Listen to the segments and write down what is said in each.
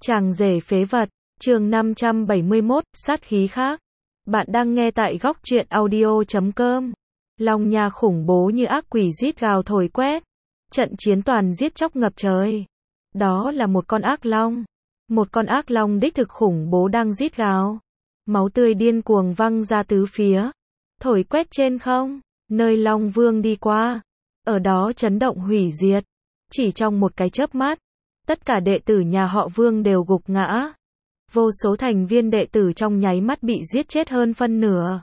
Chàng rể phế vật, chương 571, sát khí khác. Bạn đang nghe tại góc truyện audio.com. Long Nha khủng bố như ác quỷ rít gào thổi quét. Trận chiến toàn giết chóc ngập trời. Đó là một con ác long. Một con ác long đích thực khủng bố đang rít gào. Máu tươi điên cuồng văng ra tứ phía. Thổi quét trên không, nơi Long Vương đi qua. Ở đó chấn động hủy diệt. Chỉ trong một cái chớp mắt, tất cả đệ tử nhà họ Vương đều gục ngã. Vô số thành viên đệ tử trong nháy mắt bị giết chết hơn phân nửa.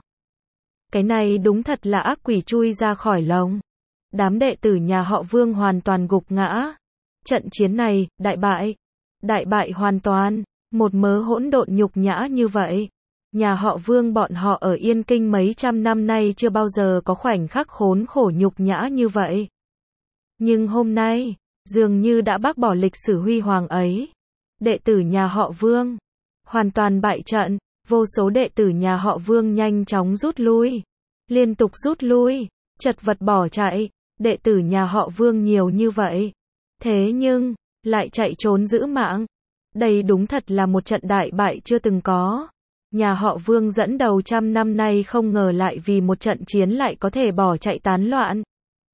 Cái này đúng thật là ác quỷ chui ra khỏi lồng. Đám đệ tử nhà họ Vương hoàn toàn gục ngã. Trận chiến này, đại bại. Đại bại hoàn toàn. Một mớ hỗn độn nhục nhã như vậy. Nhà họ Vương bọn họ ở Yên Kinh mấy trăm năm nay chưa bao giờ có khoảnh khắc khốn khổ nhục nhã như vậy. Nhưng hôm nay, dường như đã bác bỏ lịch sử huy hoàng ấy. Đệ tử nhà họ Vương hoàn toàn bại trận, vô số đệ tử nhà họ Vương nhanh chóng rút lui, liên tục rút lui, chật vật bỏ chạy. Đệ tử nhà họ Vương nhiều như vậy, thế nhưng lại chạy trốn giữ mạng. Đây đúng thật là một trận đại bại chưa từng có. Nhà họ Vương dẫn đầu trăm năm nay không ngờ lại vì một trận chiến lại có thể bỏ chạy tán loạn.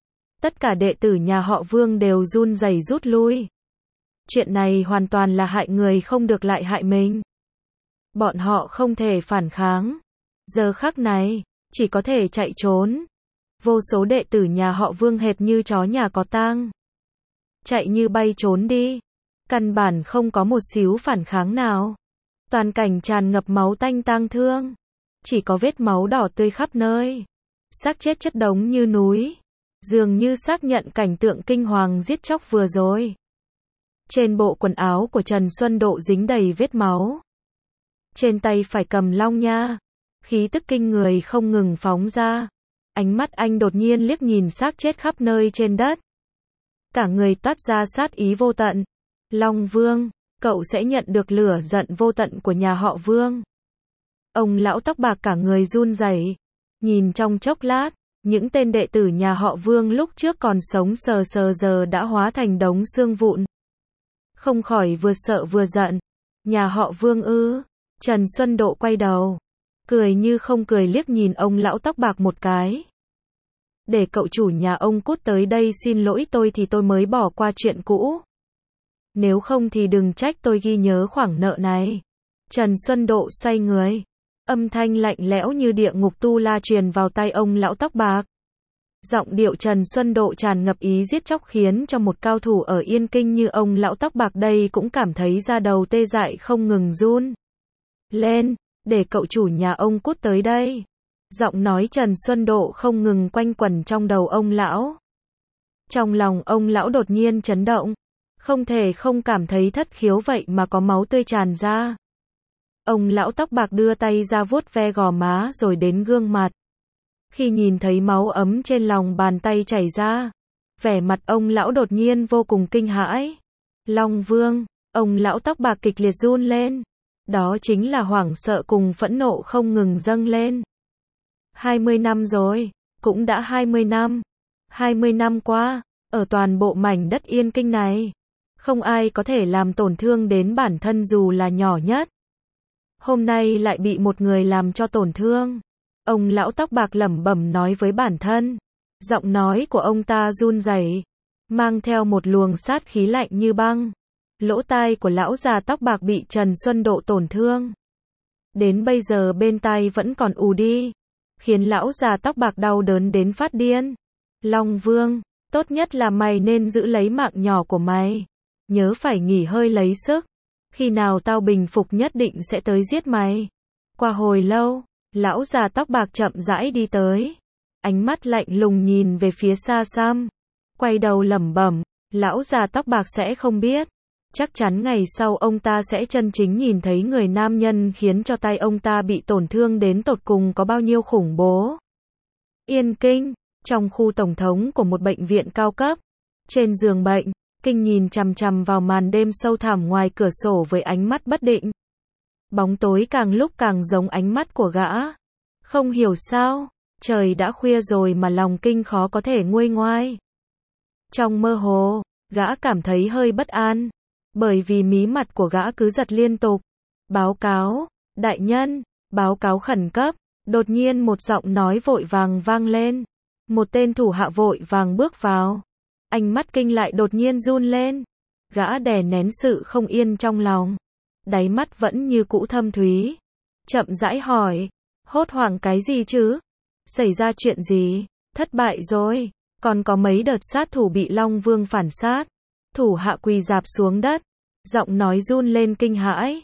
Tất cả đệ tử nhà họ Vương đều run rẩy rút lui. Chuyện này hoàn toàn là hại người không được lại hại mình. Bọn họ không thể phản kháng. Giờ khắc này, chỉ có thể chạy trốn. Vô số đệ tử nhà họ Vương hệt như chó nhà có tang. Chạy như bay trốn đi. Căn bản không có một xíu phản kháng nào. Toàn cảnh tràn ngập máu tanh tang thương. Chỉ có vết máu đỏ tươi khắp nơi. Xác chết chất đống như núi. Dường như xác nhận cảnh tượng kinh hoàng giết chóc vừa rồi. Trên bộ quần áo của Trần Xuân Độ dính đầy vết máu. Trên tay phải cầm long nha. Khí tức kinh người không ngừng phóng ra. Ánh mắt anh đột nhiên liếc nhìn xác chết khắp nơi trên đất. Cả người toát ra sát ý vô tận. Long Vương, cậu sẽ nhận được lửa giận vô tận của nhà họ Vương. Ông lão tóc bạc cả người run rẩy. Nhìn trong chốc lát, những tên đệ tử nhà họ Vương lúc trước còn sống sờ sờ giờ đã hóa thành đống xương vụn. Không khỏi vừa sợ vừa giận. Nhà họ Vương ư? Trần Xuân Độ quay đầu, cười như không cười liếc nhìn ông lão tóc bạc một cái. Để cậu chủ nhà ông cút tới đây xin lỗi tôi thì tôi mới bỏ qua chuyện cũ. Nếu không thì đừng trách tôi ghi nhớ khoản nợ này. Trần Xuân Độ xoay người. Âm thanh lạnh lẽo như địa ngục tu la truyền vào tai ông lão tóc bạc. Giọng điệu Trần Xuân Độ tràn ngập ý giết chóc khiến cho một cao thủ ở Yên Kinh như ông lão tóc bạc đây cũng cảm thấy da đầu tê dại không ngừng run. Lên, để cậu chủ nhà ông cút tới đây. Giọng nói Trần Xuân Độ không ngừng quanh quẩn trong đầu ông lão. Trong lòng ông lão đột nhiên chấn động. Không thể không cảm thấy thất khiếu vậy mà có máu tươi tràn ra. Ông lão tóc bạc đưa tay ra vuốt ve gò má rồi đến gương mặt. Khi nhìn thấy máu ấm trên lòng bàn tay chảy ra, vẻ mặt ông lão đột nhiên vô cùng kinh hãi. Long Vương, ông lão tóc bạc kịch liệt run lên. Đó chính là hoảng sợ cùng phẫn nộ không ngừng dâng lên. 20 năm rồi, cũng đã 20 năm. 20 năm qua, ở toàn bộ mảnh đất Yên Kinh này, không ai có thể làm tổn thương đến bản thân dù là nhỏ nhất. Hôm nay lại bị một người làm cho tổn thương. Ông lão tóc bạc lẩm bẩm nói với bản thân. Giọng nói của ông ta run rẩy, mang theo một luồng sát khí lạnh như băng. Lỗ tai của lão già tóc bạc bị Trần Xuân Độ tổn thương. Đến bây giờ bên tai vẫn còn ù đi. Khiến lão già tóc bạc đau đớn đến phát điên. Long Vương, tốt nhất là mày nên giữ lấy mạng nhỏ của mày. Nhớ phải nghỉ hơi lấy sức. Khi nào tao bình phục nhất định sẽ tới giết mày. Qua hồi lâu, lão già tóc bạc chậm rãi đi tới. Ánh mắt lạnh lùng nhìn về phía xa xăm. Quay đầu lẩm bẩm, lão già tóc bạc sẽ không biết. Chắc chắn ngày sau ông ta sẽ chân chính nhìn thấy người nam nhân khiến cho tay ông ta bị tổn thương đến tột cùng có bao nhiêu khủng bố. Yên Kinh, trong khu tổng thống của một bệnh viện cao cấp. Trên giường bệnh, Kinh nhìn chằm chằm vào màn đêm sâu thẳm ngoài cửa sổ với ánh mắt bất định. Bóng tối càng lúc càng giống ánh mắt của gã. Không hiểu sao, trời đã khuya rồi mà lòng Kinh khó có thể nguôi ngoai. Trong mơ hồ, gã cảm thấy hơi bất an. bởi vì mí mặt của gã cứ giật liên tục. Báo cáo, đại nhân, báo cáo khẩn cấp. Đột nhiên một giọng nói vội vàng vang lên. Một tên thủ hạ vội vàng bước vào. Ánh mắt Kinh lại đột nhiên run lên. Gã đè nén sự không yên trong lòng. Đáy mắt vẫn như cũ thâm thúy. Chậm rãi hỏi, hốt hoảng cái gì chứ? Xảy ra chuyện gì? Thất bại rồi. Còn có mấy đợt sát thủ bị Long Vương phản sát. Thủ hạ quỳ rạp xuống đất. Giọng nói run lên kinh hãi.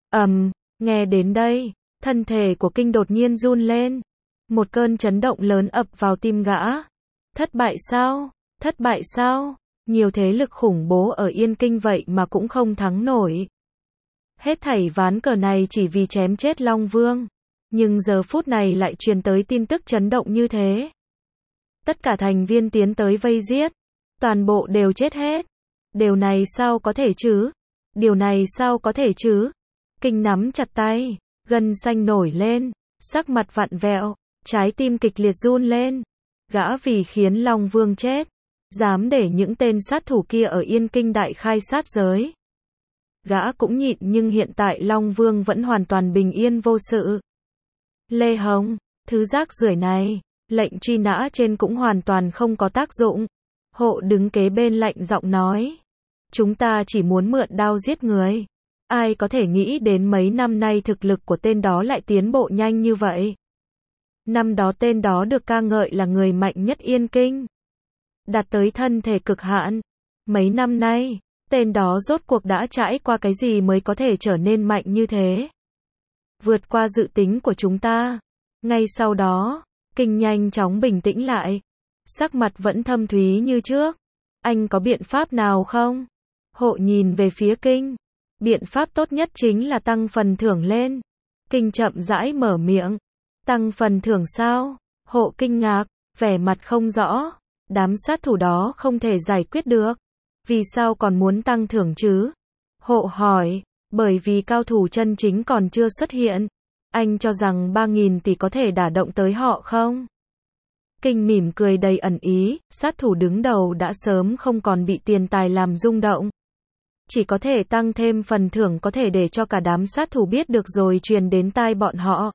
Nghe đến đây, thân thể của Kinh đột nhiên run lên. Một cơn chấn động lớn ập vào tim gã. Thất bại sao? Thất bại sao? Nhiều thế lực khủng bố ở Yên Kinh vậy mà cũng không thắng nổi. Hết thảy ván cờ này chỉ vì chém chết Long Vương. Nhưng giờ phút này lại truyền tới tin tức chấn động như thế. Tất cả thành viên tiến tới vây giết. Toàn bộ đều chết hết. Điều này sao có thể chứ? Điều này sao có thể chứ? Kinh nắm chặt tay, gân xanh nổi lên, sắc mặt vặn vẹo, trái tim kịch liệt run lên. Gã vì khiến Long Vương chết, dám để những tên sát thủ kia ở Yên Kinh đại khai sát giới. Gã cũng nhịn nhưng hiện tại Long Vương vẫn hoàn toàn bình yên vô sự. Lê Hồng, thứ rác rưởi này, lệnh truy nã trên cũng hoàn toàn không có tác dụng. Hộ đứng kế bên lạnh giọng nói. Chúng ta chỉ muốn mượn đao giết người. Ai có thể nghĩ đến mấy năm nay thực lực của tên đó lại tiến bộ nhanh như vậy. Năm đó tên đó được ca ngợi là người mạnh nhất Yên Kinh. Đạt tới thân thể cực hạn. Mấy năm nay, tên đó rốt cuộc đã trải qua cái gì mới có thể trở nên mạnh như thế. Vượt qua dự tính của chúng ta. Ngay sau đó, Kinh nhanh chóng bình tĩnh lại. Sắc mặt vẫn thâm thúy như trước. Anh có biện pháp nào không? Hộ nhìn về phía Kinh. Biện pháp tốt nhất chính là tăng phần thưởng lên. Kinh chậm rãi mở miệng. Tăng phần thưởng sao? Hộ kinh ngạc, vẻ mặt không rõ. Đám sát thủ đó không thể giải quyết được. Vì sao còn muốn tăng thưởng chứ? Hộ hỏi, bởi vì cao thủ chân chính còn chưa xuất hiện. Anh cho rằng 3.000 tỷ có thể đả động tới họ không? Kinh mỉm cười đầy ẩn ý, sát thủ đứng đầu đã sớm không còn bị tiền tài làm rung động. Chỉ có thể tăng thêm phần thưởng có thể để cho cả đám sát thủ biết được rồi truyền đến tai bọn họ.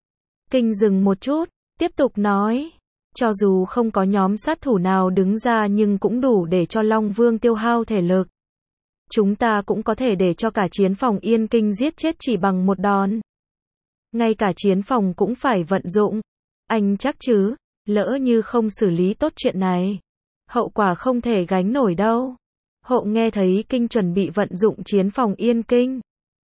Kinh dừng một chút, tiếp tục nói. Cho dù không có nhóm sát thủ nào đứng ra nhưng cũng đủ để cho Long Vương tiêu hao thể lực. Chúng ta cũng có thể để cho cả chiến phòng Yên Kinh giết chết chỉ bằng một đòn. Ngay cả chiến phòng cũng phải vận dụng. Anh chắc chứ, lỡ như không xử lý tốt chuyện này. Hậu quả không thể gánh nổi đâu. Hộ nghe thấy Kinh chuẩn bị vận dụng chiến phòng Yên Kinh.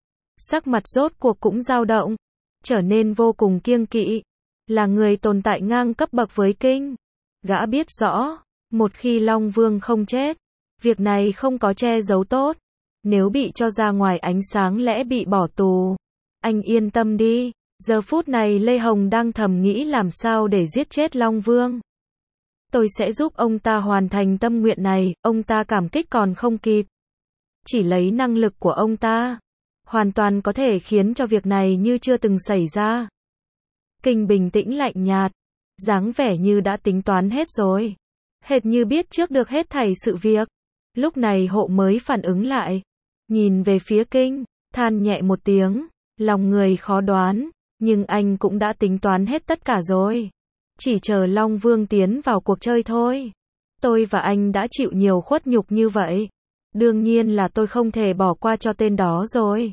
Sắc mặt rốt cuộc cũng dao động. Trở nên vô cùng kiêng kỵ. Là người tồn tại ngang cấp bậc với Kinh. Gã biết rõ, một khi Long Vương không chết, việc này không có che giấu tốt. Nếu bị cho ra ngoài ánh sáng lẽ bị bỏ tù. Anh yên tâm đi, giờ phút này Lê Hồng đang thầm nghĩ làm sao để giết chết Long Vương. Tôi sẽ giúp ông ta hoàn thành tâm nguyện này, ông ta cảm kích còn không kịp. Chỉ lấy năng lực của ông ta, hoàn toàn có thể khiến cho việc này như chưa từng xảy ra. Kinh bình tĩnh lạnh nhạt, dáng vẻ như đã tính toán hết rồi. Hệt như biết trước được hết thảy sự việc. Lúc này Hộ mới phản ứng lại. Nhìn về phía Kinh, than nhẹ một tiếng. Lòng người khó đoán, nhưng anh cũng đã tính toán hết tất cả rồi. Chỉ chờ Long Vương tiến vào cuộc chơi thôi. Tôi và anh đã chịu nhiều khuất nhục như vậy. Đương nhiên là tôi không thể bỏ qua cho tên đó rồi.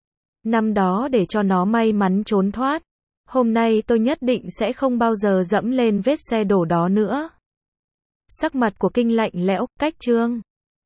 Năm đó để cho nó may mắn trốn thoát. Hôm nay tôi nhất định sẽ không bao giờ dẫm lên vết xe đổ đó nữa. Sắc mặt của Kinh lạnh lẽo, cách chương